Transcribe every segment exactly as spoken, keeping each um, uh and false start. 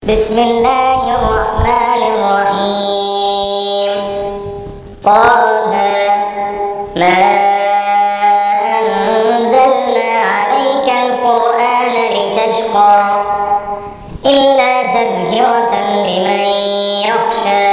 بسم الله الرحمن الرحيم. طه ما أنزلنا عليك القرآن لتشقى إلا تذكرة لمن يخشى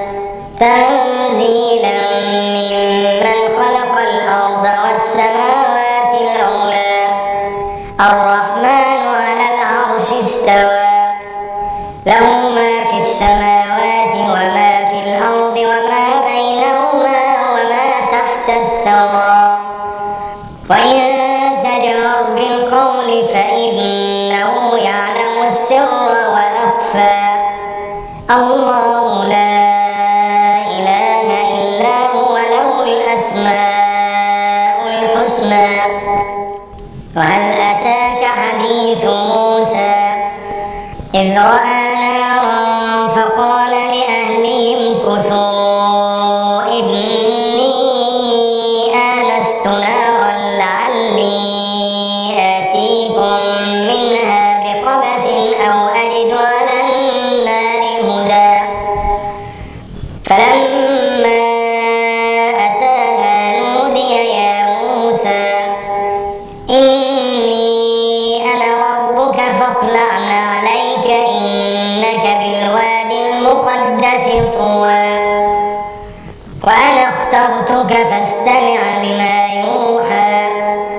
تنزيلا ممن خلق الأرض والسماوات العلى الرحمن على العرش استوى له ما في السماوات وما في الأرض وما بينهما وما تحت الثرى وإن تجهر بالقول فإنه يعلم السر وأخفى الله لا إله إلا هو له الأسماء الحسنى. وهل أتاك حديث موسى إذ رأى نارا فقال لأهلهم كثوا إني آنست نارا لعلي آتيكم منها بقبس أو أجد على النار هدى فلما أتاها نودي يا موسى إني أنا ربك فاخلع عليك إنك بالوادي المقدس طوى وأنا اخترتك فاستمع لما يوحى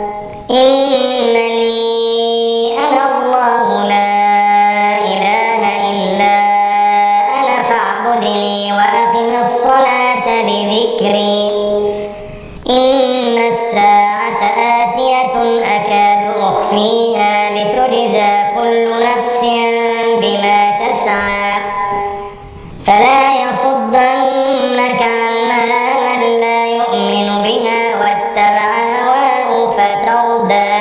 إنني أنا الله لا إله إلا أنا فاعبدني وأقم الصلاة لذكري إن الساعة آتية أكاد أخفيها لتجزى كل نفس بما تسعى فلا يصدنك عنها من لا يؤمن بها واتبع هواه فتردى.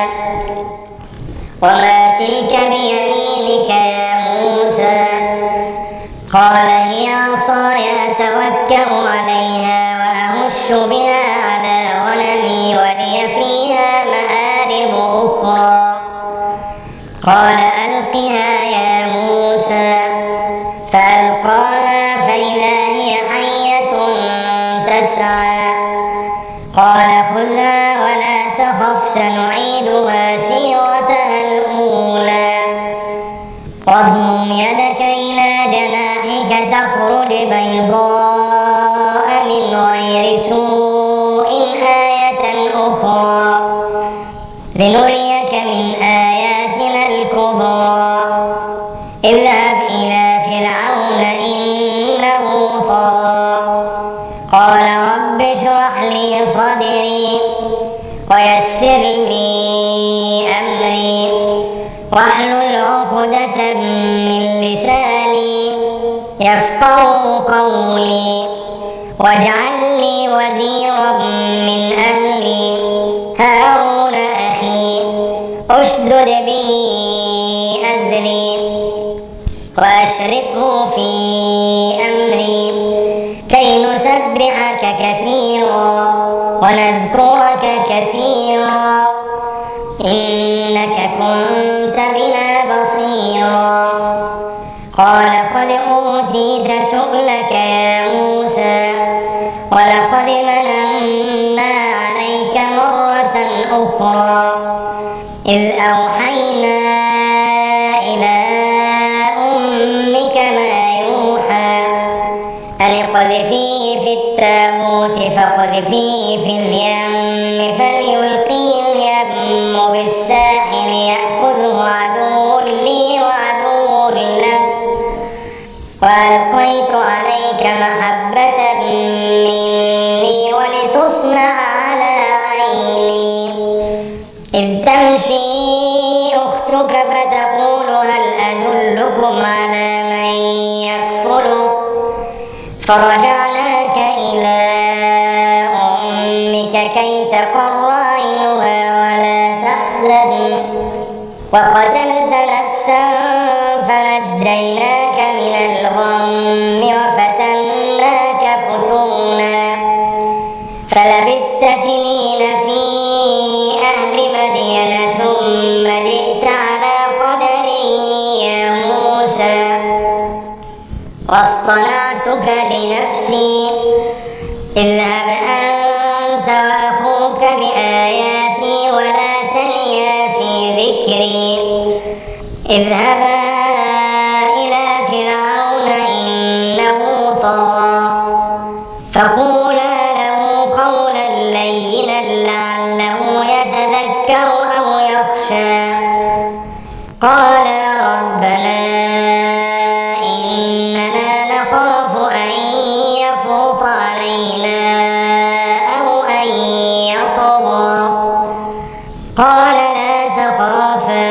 وما تلك بيمينك يا موسى قال هي عصاي أتوكل عليها وأهش بها على غنمي ولي فيها مآرب أخرى قال ألقها يا موسى فألقاها فإذا هي حية تسعى قال خذها ولا تخف سنعيدها سيرتها الأولى واضمم يدك إلى جناحك تخرج بيضاء من غير سوء آية أخرى لنريك من آياتنا الكبرى اذهب إلى فرعون إنه طغى قال رب اشرح لي صدري ويسر لي أمري واحلل عقدة من لساني يفقهوا قولي واجعل لي وزيرا من أهلي هارون أخي أشدد به أزري وأشركه في أمري كي نسبحك كثيرا ونذكرك كثيرا إنك كنت بنا بصيرا قال قد أوتيت سؤلك يا موسى ولقد مننا عليك مرة أخرى إذ أوحينا إلى أمك ما يوحى أن اقذفيه في التابوت فاقذفيه في اليم فليلقيه اليم بالساحل يأخذه عدو لي وعدو له وألقيت عليك محبة مني ولتصنع على عيني إذ تمشي أختك فتقول هل أدلكم على من يكفله فرجعناك إلى أمك كي تقر عينها ولا تحزن وقتلت نفسا فنجيناك من الغم وفتناك فتونا فلبثت سنين في أهل مدين ثم جئت على قدر يا موسى واصطنعتك لنفسي اذهب أنت وأخوك بآياتي ولا تنيا في ذكري اذهبا إلى فرعون إنه طغى فقولا له قولا لينا لعله يتذكر أو يخشى قالا ربنا إننا نخاف أن يفرط علينا أو أن يطغى قال لا تخافا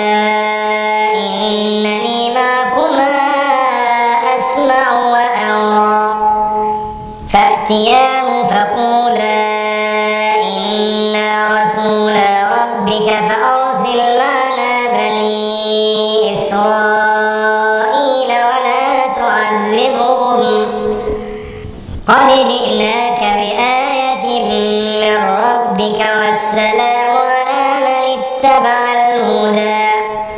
إنني معكما أسمع وأرى فأتياه فقولا إنا رسول ربك فأرسل معنا بني إسرائيل ولا تعذبهم قد جئناك بآية من ربك والسلام على من اتبع الهدى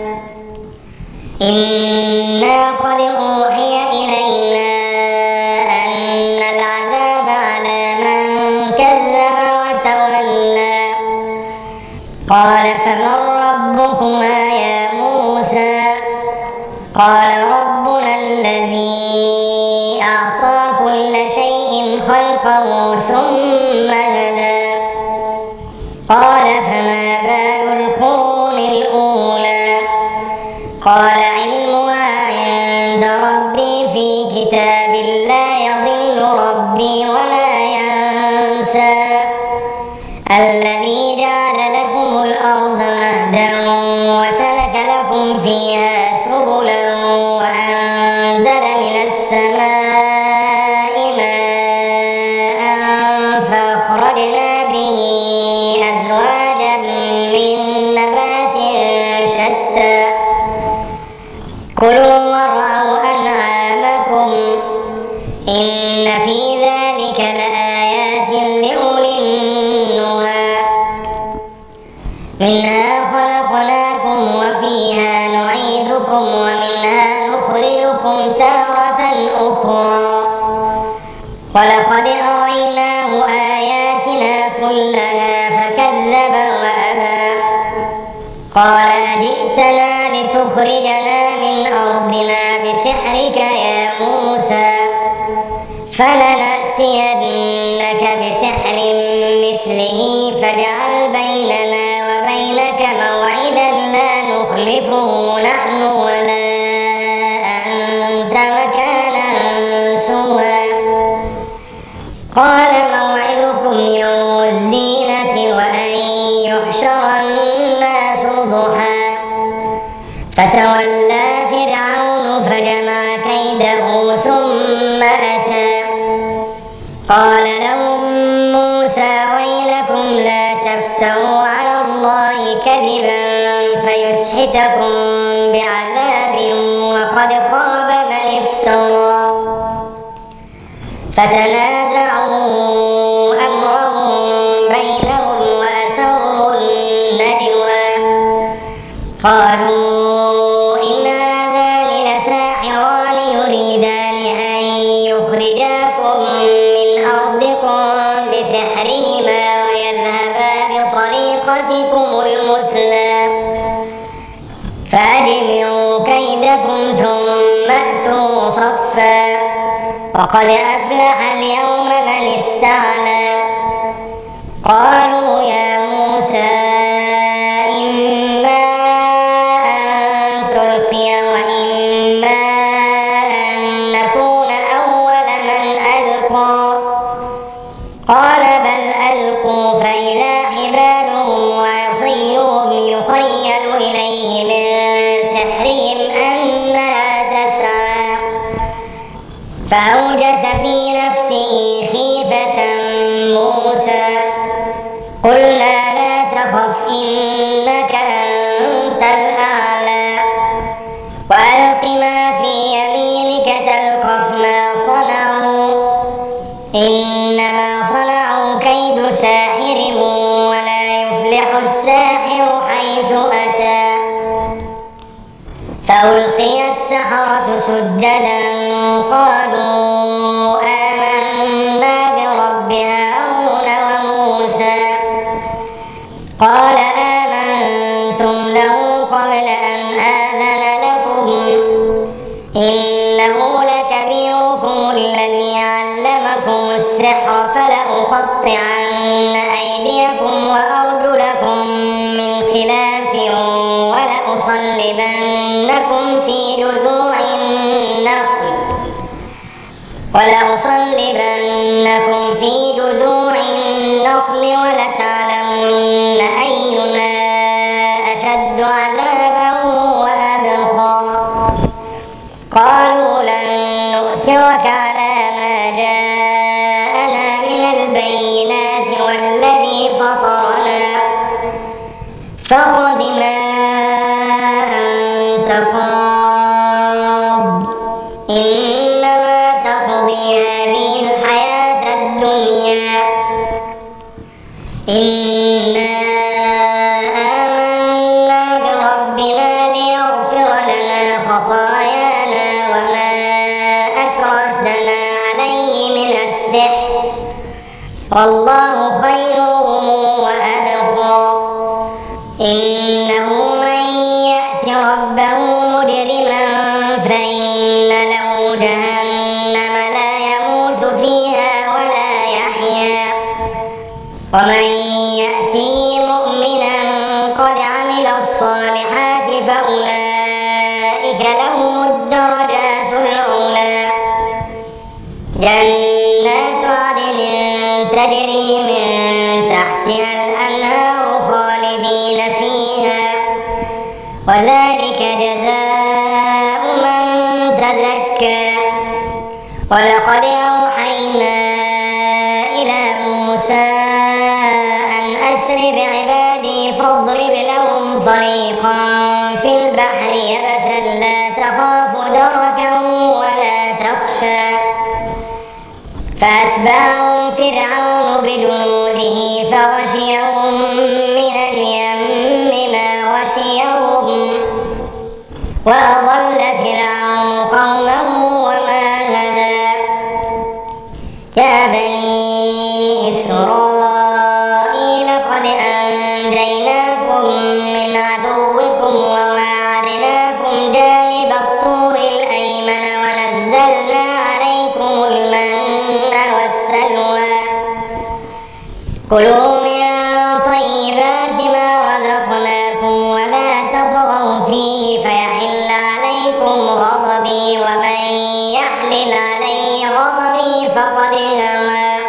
إنا قد أوحي إلينا أن العذاب على من كذب وتولى قال فمن ربكما يا موسى قال ربنا الذي أعطى كل شيء خلقه ثم هدى قال فما بال القرون الأولى قال علمها عند ربي في كتاب لا يضل ربي ولا ينسى الذي جعل لكم الأرض مهدا وسلك لكم فيها سبلا وأنزل من السماء ماء فأخرجنا به أزواجا من نبات شتى كلوا وارعوا أنعامكم إن في ذلك لآيات لأولي النهى منها خلقناكم وفيها نعيدكم ومنها نخرجكم تارة أخرى ولقد أريناه آياتنا كلها فكذب وأبى قال أجئتنا لتخرجنا من أرضنا بسحرك يا موسى فلنأتينك بسحر مثله فاجعل بيننا وبينك موعدا لا نخلفه نحن ولا أنت مكانا سوى قال موعدكم يوم الزينة وأن يحشر الناس ضحى فتولى فرعون فجمع كيده ثم أتى قال لهم موسى ويلكم لا تفتروا على الله كذبا فيسحتكم بعذاب وقد خاب من افترى فتنازعوا أمرهم بينهم وأسروا النجوى قالوا إن هذان لساحران يريدان أن يخرجاكم من أرضكم بسحرهما ويذهبا بطريقتكم المثلى فأجمعوا كيدكم ثم أتوا صفا وقد أفلح اليوم من استعلى قالوا يا موسى إما أن تلقي وإما أن نكون أول من ألقى قال بل ألقوا فإذا حبالهم وعصيهم يخيل إليه من سحرهم أنها تسعى فأوجس في نفسه خيفة موسى قلنا لا تخف إنك أنت الأعلى وألق ما في يمينك تلقف ما صنعوا إنما صنعوا كيد ساحر ولا يفلح الساحر حيث أتى فألقي السحرة السحرة سجدا قالوا آمنا برب هارون وموسى قال آمنتم له قبل أن آذن لكم إنه لكبيركم الذي علمكم السحر فلأقطعن أيديكم وأرجلكم من خلاف ولأصلبنكم في جذوع النخل ولأصلبنكم في جذوع النخل ولتعلمن أينا أشد عذابا وأبقى قالوا لن نؤثرك على ما جاءنا من البينات والذي فطرنا فاقض ما أنت قاض إنما تقضي هذه الحياة الدنيا إنا آمنا بربنا ليغفر لنا خطايانا وما أكرهتنا عليه من السحر والله خير وأبقى إنه من يأت ربه مجرما فإن له جهنم لا يموت فيها ولا يحيا ومن يأته مؤمنا قد عمل الصالحات فأولئك لهم الدرجات العلى جنات عدن تجري من تحتها الأنهار خالدين فيها وذلك جزاء من تزكى ولقد أوحينا إلى موسى أن أسر بعبادي فاضرب لهم طريقا في البحر يبسا لا تخاف دركا ولا تخشى فأتبعهم فرعون بجنوده فغشيهم من اليم ما غشيهم وأضل فرعون قومه وما هدى يا بني إسرائيل قد أنجيناكم من عدوكم وواعدناكم جانب الطور الأيمن ونزلنا عليكم المن والسلوى كلوا من طيبات ما رزقناكم ولا تطغوا فيه فيحل عليكم غضبي ومن يحلل عليه غضبي فقد هوى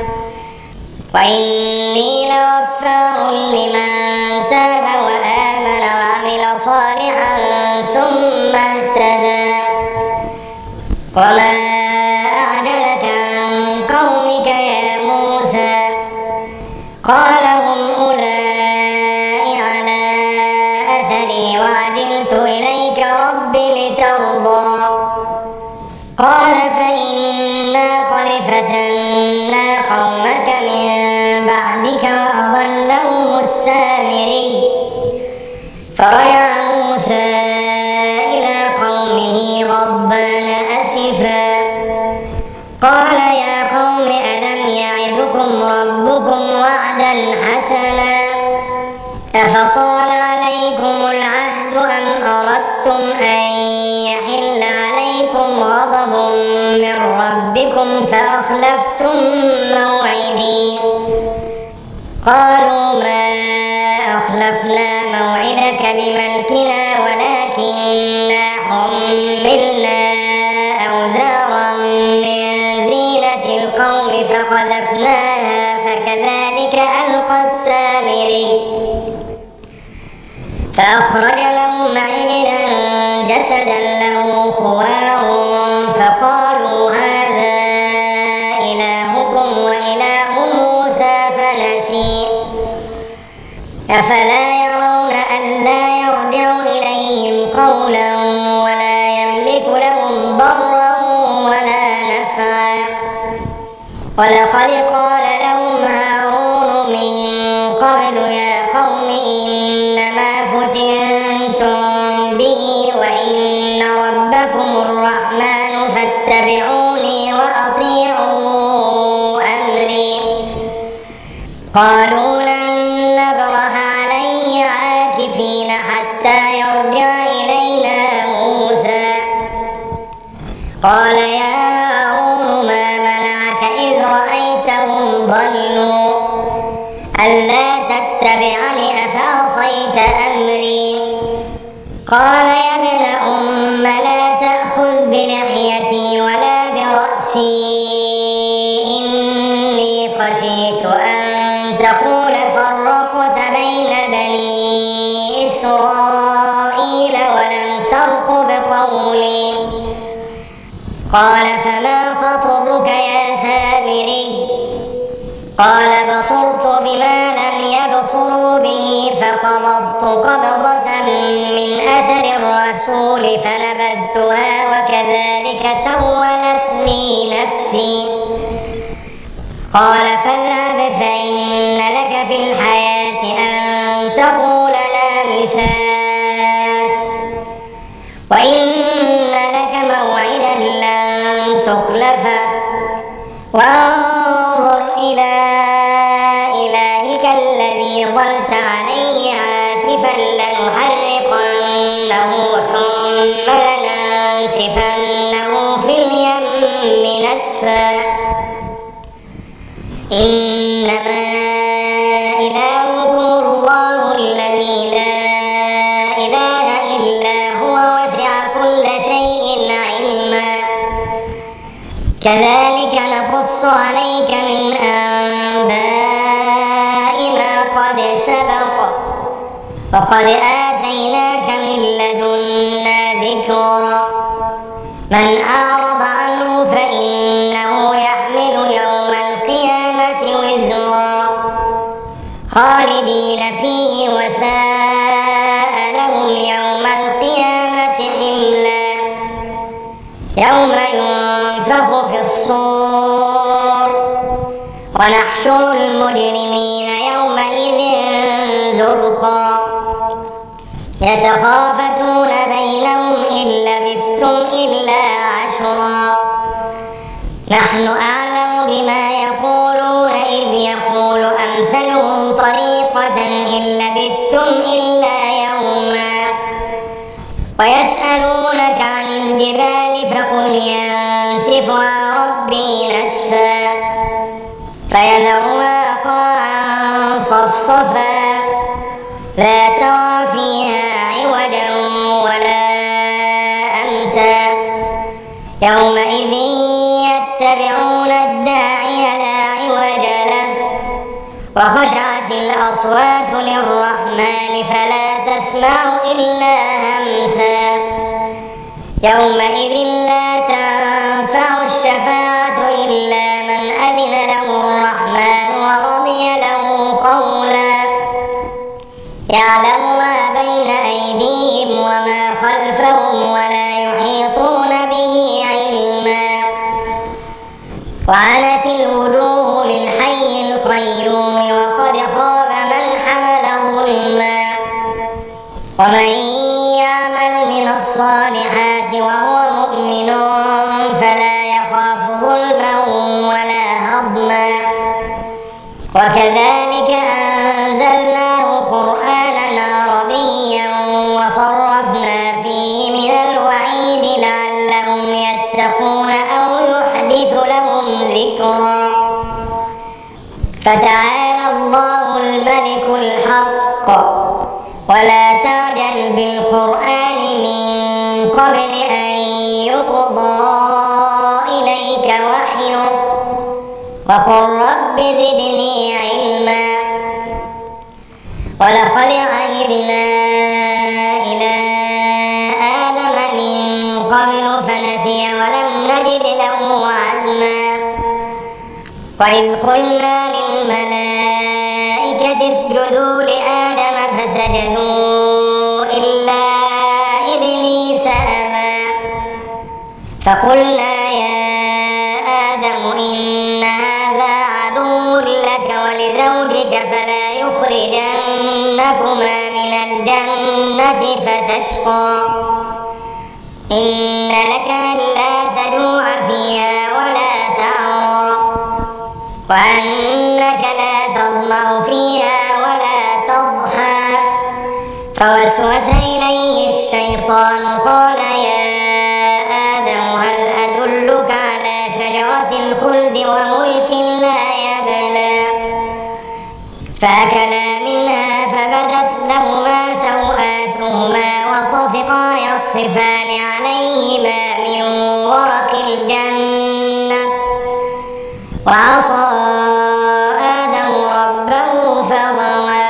وإني لغفار لمن تاب وآمن وعمل صالحا ثم اهتدى وما أعجلك عن قومك يا موسى قال هم أولئك على أثري وعجلت إليك رب لترضى قال فإنا قد فتنا قومك من بعدك وأضلهم السامري فرجع موسى إلى قومه غضبان أسفا قال يا قوم ألم يعدكم ربكم وعدا حسنا أفطال عليكم العهد أم أردتم أن يحل عليكم غضب من ربكم فأخلفتم موعدي قالوا ما أخلفنا موعدك بملكنا ولكننا حملنا أوزارا من زينة القوم فقذفناها فكذلك ألقى السامري فأخرج لهم عجلا جسدا له خوار فقالوا هذا إلهكم وإله موسى فنسي أفلا يرون ألا يرجع إليهم قولا ولا يملك لهم ضرا ولا نفعا ولقد قال لهم هارون من قبل يا قوم إنما فتنتم به وإن ربكم فاتبعوني وأطيعوا أمري. قالوا لن نبرح عليه عاكفين حتى يرجع إلينا موسى. قال يا هارون ما منعك إذ رأيتهم ضلوا ألا تتبعني أفعصيت أمري. قال يا ابن أم لا تأخذ بلحيتي ولا برأسي إني خشيت أن تقول فرقت بين بني إسرائيل ولم ترقب قولي. قال فما خطبك يا سامري؟ قال بصرت بما لم يبصروا به فقبضت قبضة من أثر الرسول فنبذتها وكذلك سولت لي نفسي. قال فاذهب فإن لك في الحياة أن تقول لا مساس وإن لك موعدا لن تخلفه وانظر إلى إلهك الذي ظلت عليه عاكفا لنحرقنه ثم لننسفنه في اليم نسفا. إنما إلهكم الله الذي لا إله إلا هو وسع كل شيء علما. كذلك نقص عليك من أنباء ما قد سبق وقد آتيناك من لدنا ذكرا. من أعرض عنه فإنه يحمل يوم القيامة وزرا خالدين فيه وساء لهم يوم القيامة حملا. يوم ينفخ في الصور ونحشر المجرمين يومئذ زرقا يتخافتون بينهم إن لبثتم إلا عشرا. نحن أعلم بما يقولون إذ يقول أمثلهم طريقة إن لبثتم إلا يوما. ويسألونك عن الجبال فقل ينسفها ربي نسفا فيذرها قاعا صفصفا لا ترى فيها عوجا ولا أمتا. يومئذ يتبعون الداعي لا عوج له وخشعت الأصوات للرحمن فلا تسمع إلا همسا. يومئذ لا تنفع الشفاعة إلا من أذن له الرحمن ورضي له قولا. يعلم ما بين أيديهم وما خلفهم ولا يحيطون به علما. وعنت الوجوه للحي القيوم وقد خاب من حمل ظلما. ومن يعمل من الصالحات وهو مؤمن فلا يخاف ظلما ولا هضما. وكذلك أنزلناه قرآنا عربيا وصرفنا فيه من الوعيد لعلهم يتقون أو يحدث لهم ذكرا. فتعالى الله الملك الحق ولا تعجل بالقرآن من قبل أن يقضى إليك وحيه وقل رب زدني علما. ولقد عهدنا إلى آدم من قبل فنسي ولم نجد له عزما. وإذ قلنا للملائكة اسجدوا لآدم فسجدوا إلا إبليس أبى. فقلنا يا آدم إن هذا عدو لك ولزوجك فلا يخرجنكما من الجنة فتشقى. إن لك ألا تجوع وأنك لا تظمأ فيها ولا تضحى. فوسوس إليه الشيطان قال يا آدم هل أدلك على شجرة الخلد وملك لا يبلى. فأكلا منها فبدت لهما سوآتهما وطفقا يخصفان عليهما من ورق الجنة. وعصى آدم ربه فغوى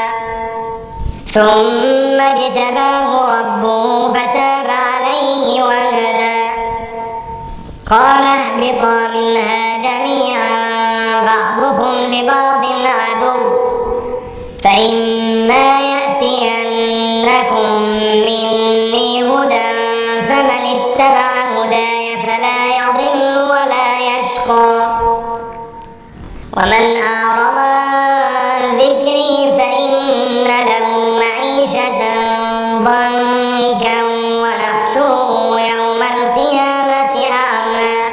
ثم اجتباه ربه فتاب عليه وهدى. قال اهبطا منها جميعا بعضكم لبعض عدو. فإما يأتينكم مني هدى فمن اتبع هداي فلا يضل ولا يشقى. ومن أعرض عن ذكري فإن له معيشة ضنكا ونحشره يوم القيامة أعمى.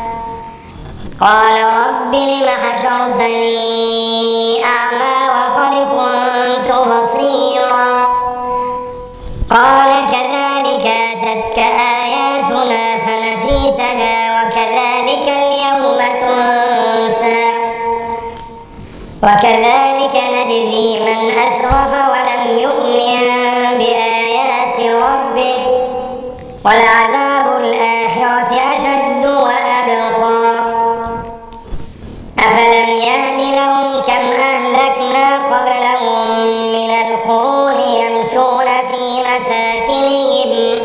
قال رب لم حشرتني أعمى وقد كنت بصيرا. قال كذلك أتتك آياتنا فنسيتها وكذلك اليوم تنسى. وكذلك نجزي من أسرف ولم يؤمن بآيات ربه ولعذاب الآخرة أشد وأبقى. أفلم يهد لهم كم أهلكنا قبلهم من القرون يمشون في مساكنهم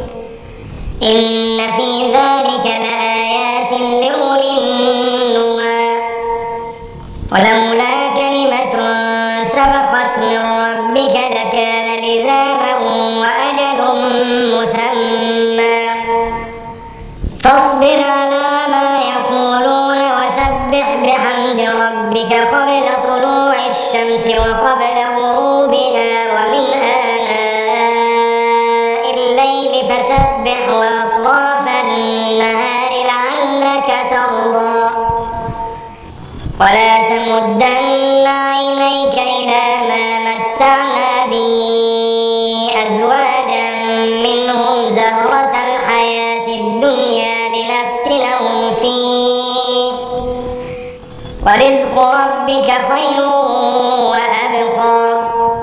إن في ذلك لآيات لأولي النهى. ولولا كلمة سبقت من ربك لكان لزاما وأجل مسمى. فاصبر على ما يقولون وسبح بحمد ربك قبل طلوع الشمس وقبل غروبها ومن آناء الليل فسبح وأطراف النهار لعلك ترضى. ولا تمدن عينيك إلى ما متعنا به أزواجا منهم زهرة الحياة الدنيا لنفتنهم فيه ورزق ربك خير وأبقى.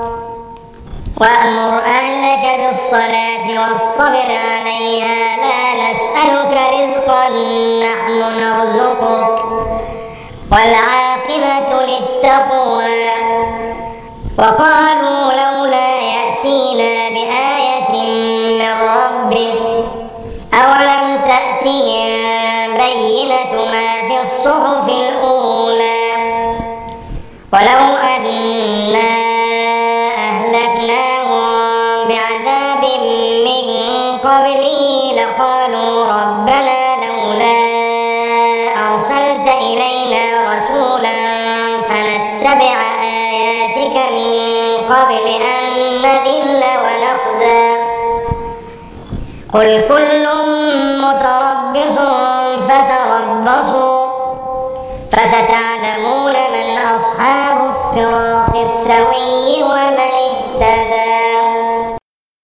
وأمر أهلك بالصلاة واصطبر عليها لا نسألك رزقا نحن نرزقك والعاقبة للتقوى. وقالوا لولا يأتينا بآية من ربه أولم تأتهم بينة ما في الصحف الأولى. ولو أنا أهلكناهم بعذاب من قبله لقالوا ربنا لولا أرسلت إلينا رسولا فنتبع آياتك من قبل أن نذل ونخزى. قل كل متربص فتربصوا فستعلمون من أصحاب الصراط السوي ومن اهتدى.